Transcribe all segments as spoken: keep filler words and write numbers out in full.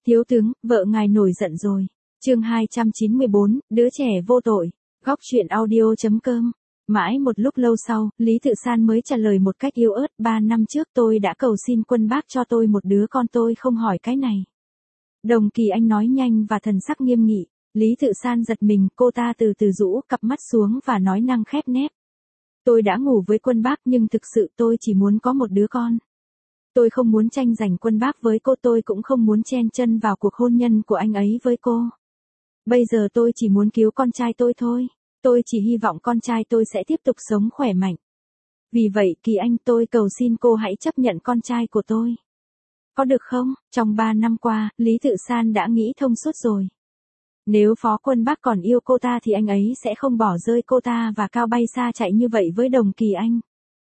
Thiếu tướng, vợ ngài nổi giận rồi. Chương hai trăm chín mươi bốn, đứa trẻ vô tội. Góc truyện audio chấm com. Mãi một lúc lâu sau, Lý Tự San mới trả lời một cách yếu ớt, ba năm trước tôi đã cầu xin Quân Bác cho tôi một đứa con, tôi không hỏi cái này. Đồng Kỳ Anh nói nhanh và thần sắc nghiêm nghị. Lý Tự San giật mình, cô ta từ từ rũ cặp mắt xuống và nói năng khép nép. Tôi đã ngủ với Quân Bác nhưng thực sự tôi chỉ muốn có một đứa con. Tôi không muốn tranh giành Quân Bác với cô, tôi cũng không muốn chen chân vào cuộc hôn nhân của anh ấy với cô. Bây giờ tôi chỉ muốn cứu con trai tôi thôi. Tôi chỉ hy vọng con trai tôi sẽ tiếp tục sống khỏe mạnh. Vì vậy Kỳ Anh, tôi cầu xin cô hãy chấp nhận con trai của tôi. Có được không? Trong ba năm qua, Lý Tự San đã nghĩ thông suốt rồi. Nếu Phó Quân Bác còn yêu cô ta thì anh ấy sẽ không bỏ rơi cô ta và cao bay xa chạy như vậy với Đồng Kỳ Anh.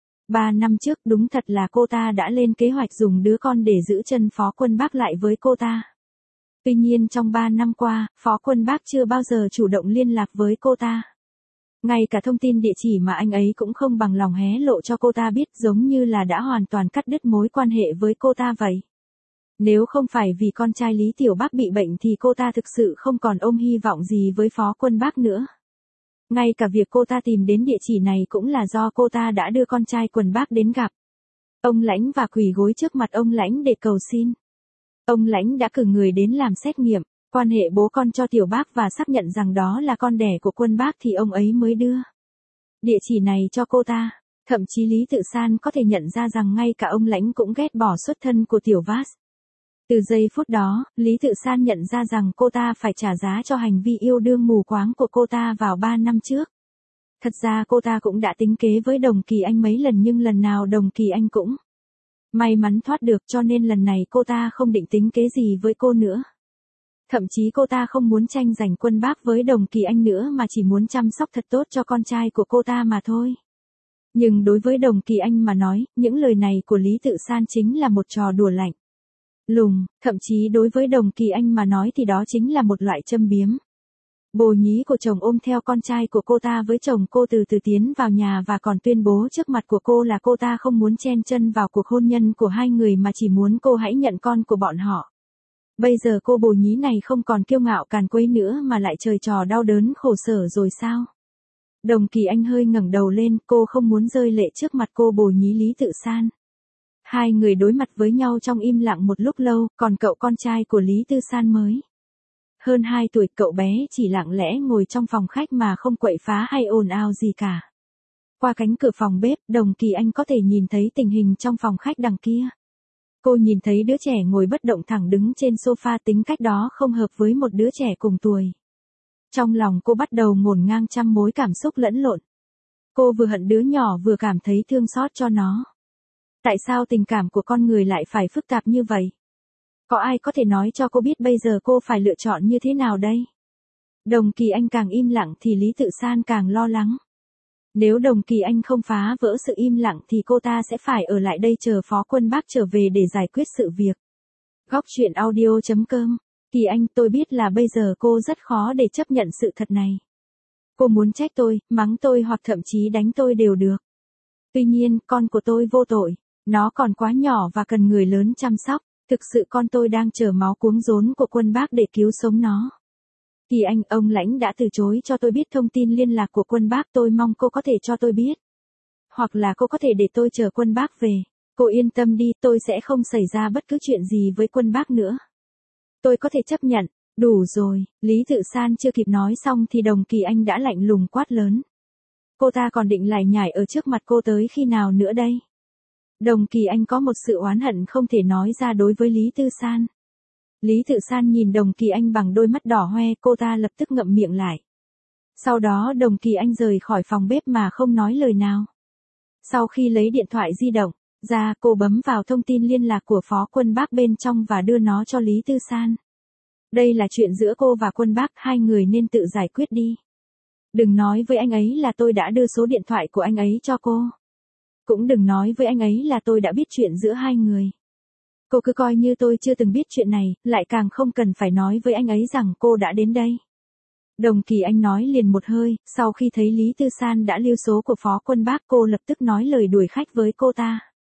Ba năm trước đúng thật là cô ta đã lên kế hoạch dùng đứa con để giữ chân Phó Quân Bác lại với cô ta. Tuy nhiên trong ba năm qua, Phó Quân Bác chưa bao giờ chủ động liên lạc với cô ta. Ngay cả thông tin địa chỉ mà anh ấy cũng không bằng lòng hé lộ cho cô ta biết, giống như là đã hoàn toàn cắt đứt mối quan hệ với cô ta vậy. Nếu không phải vì con trai Lý Tiểu Bác bị bệnh thì cô ta thực sự không còn ôm hy vọng gì với Phó Quân Bác nữa. Ngay cả việc cô ta tìm đến địa chỉ này cũng là do cô ta đã đưa con trai Quân Bác đến gặp ông Lãnh và quỳ gối trước mặt ông Lãnh để cầu xin. Ông Lãnh đã cử người đến làm xét nghiệm quan hệ bố con cho Tiểu Bác và xác nhận rằng đó là con đẻ của Quân Bác thì ông ấy mới đưa địa chỉ này cho cô ta. Thậm chí Lý Tự San có thể nhận ra rằng ngay cả ông Lãnh cũng ghét bỏ xuất thân của Tiểu Vas. Từ giây phút đó, Lý Tự San nhận ra rằng cô ta phải trả giá cho hành vi yêu đương mù quáng của cô ta vào ba năm trước. Thật ra cô ta cũng đã tính kế với Đồng Kỳ Anh mấy lần nhưng lần nào Đồng Kỳ Anh cũng may mắn thoát được, cho nên lần này cô ta không định tính kế gì với cô nữa. Thậm chí cô ta không muốn tranh giành Quân Bác với Đồng Kỳ Anh nữa mà chỉ muốn chăm sóc thật tốt cho con trai của cô ta mà thôi. Nhưng đối với Đồng Kỳ Anh mà nói, những lời này của Lý Tự San chính là một trò đùa lạnh lùng, thậm chí đối với Đồng Kỳ Anh mà nói thì đó chính là một loại châm biếm. Bồ nhí của chồng ôm theo con trai của cô ta với chồng cô từ từ tiến vào nhà và còn tuyên bố trước mặt của cô là cô ta không muốn chen chân vào cuộc hôn nhân của hai người mà chỉ muốn cô hãy nhận con của bọn họ. Bây giờ cô bồ nhí này không còn kiêu ngạo càn quấy nữa mà lại trời trò đau đớn khổ sở rồi sao? Đồng Kỳ Anh hơi ngẩng đầu lên, cô không muốn rơi lệ trước mặt cô bồ nhí Lý Tự San. Hai người đối mặt với nhau trong im lặng một lúc lâu, còn cậu con trai của Lý Tự San mới hơn hai tuổi, cậu bé chỉ lặng lẽ ngồi trong phòng khách mà không quậy phá hay ồn ào gì cả. Qua cánh cửa phòng bếp, Đồng Kỳ Anh có thể nhìn thấy tình hình trong phòng khách đằng kia. Cô nhìn thấy đứa trẻ ngồi bất động thẳng đứng trên sofa, tính cách đó không hợp với một đứa trẻ cùng tuổi. Trong lòng cô bắt đầu ngổn ngang trăm mối cảm xúc lẫn lộn. Cô vừa hận đứa nhỏ vừa cảm thấy thương xót cho nó. Tại sao tình cảm của con người lại phải phức tạp như vậy? Có ai có thể nói cho cô biết bây giờ cô phải lựa chọn như thế nào đây? Đồng Kỳ Anh càng im lặng thì Lý Tự San càng lo lắng. Nếu Đồng Kỳ Anh không phá vỡ sự im lặng thì cô ta sẽ phải ở lại đây chờ Phó Quân Bác trở về để giải quyết sự việc. Góc truyện audio chấm com. Kỳ Anh, tôi biết là bây giờ cô rất khó để chấp nhận sự thật này. Cô muốn trách tôi, mắng tôi hoặc thậm chí đánh tôi đều được. Tuy nhiên, con của tôi vô tội. Nó còn quá nhỏ và cần người lớn chăm sóc. Thực sự con tôi đang chờ máu cuống rốn của Quân Bác để cứu sống nó. Kỳ Anh, ông Lãnh đã từ chối cho tôi biết thông tin liên lạc của Quân Bác, tôi mong cô có thể cho tôi biết. Hoặc là cô có thể để tôi chờ Quân Bác về. Cô yên tâm đi, tôi sẽ không xảy ra bất cứ chuyện gì với Quân Bác nữa. Tôi có thể chấp nhận. Đủ rồi, Lý Tự San chưa kịp nói xong thì Đồng Kỳ Anh đã lạnh lùng quát lớn. Cô ta còn định lải nhải ở trước mặt cô tới khi nào nữa đây? Đồng Kỳ Anh có một sự oán hận không thể nói ra đối với Lý Tự San. Lý Tự San nhìn Đồng Kỳ Anh bằng đôi mắt đỏ hoe, cô ta lập tức ngậm miệng lại. Sau đó Đồng Kỳ Anh rời khỏi phòng bếp mà không nói lời nào. Sau khi lấy điện thoại di động ra, cô bấm vào thông tin liên lạc của Phó Quân Bác bên trong và đưa nó cho Lý Tự San. Đây là chuyện giữa cô và Quân Bác, hai người nên tự giải quyết đi. Đừng nói với anh ấy là tôi đã đưa số điện thoại của anh ấy cho cô. Cũng đừng nói với anh ấy là tôi đã biết chuyện giữa hai người. Cô cứ coi như tôi chưa từng biết chuyện này, lại càng không cần phải nói với anh ấy rằng cô đã đến đây. Đồng Kỳ Anh nói liền một hơi, sau khi thấy Lý Tự San đã lưu số của Phó Quân Bác, cô lập tức nói lời đuổi khách với cô ta.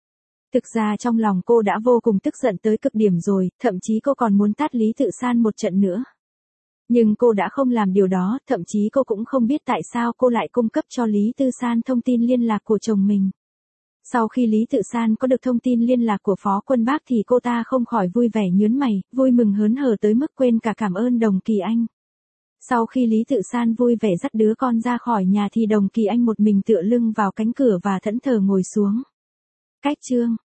Thực ra trong lòng cô đã vô cùng tức giận tới cực điểm rồi, thậm chí cô còn muốn tát Lý Tự San một trận nữa. Nhưng cô đã không làm điều đó, thậm chí cô cũng không biết tại sao cô lại cung cấp cho Lý Tư San thông tin liên lạc của chồng mình. Sau khi Lý Tự San có được thông tin liên lạc của Phó Quân Bác thì cô ta không khỏi vui vẻ nhướng mày, vui mừng hớn hở tới mức quên cả cảm ơn Đồng Kỳ Anh. Sau khi Lý Tự San vui vẻ dắt đứa con ra khỏi nhà thì Đồng Kỳ Anh một mình tựa lưng vào cánh cửa và thẫn thờ ngồi xuống. Cách chương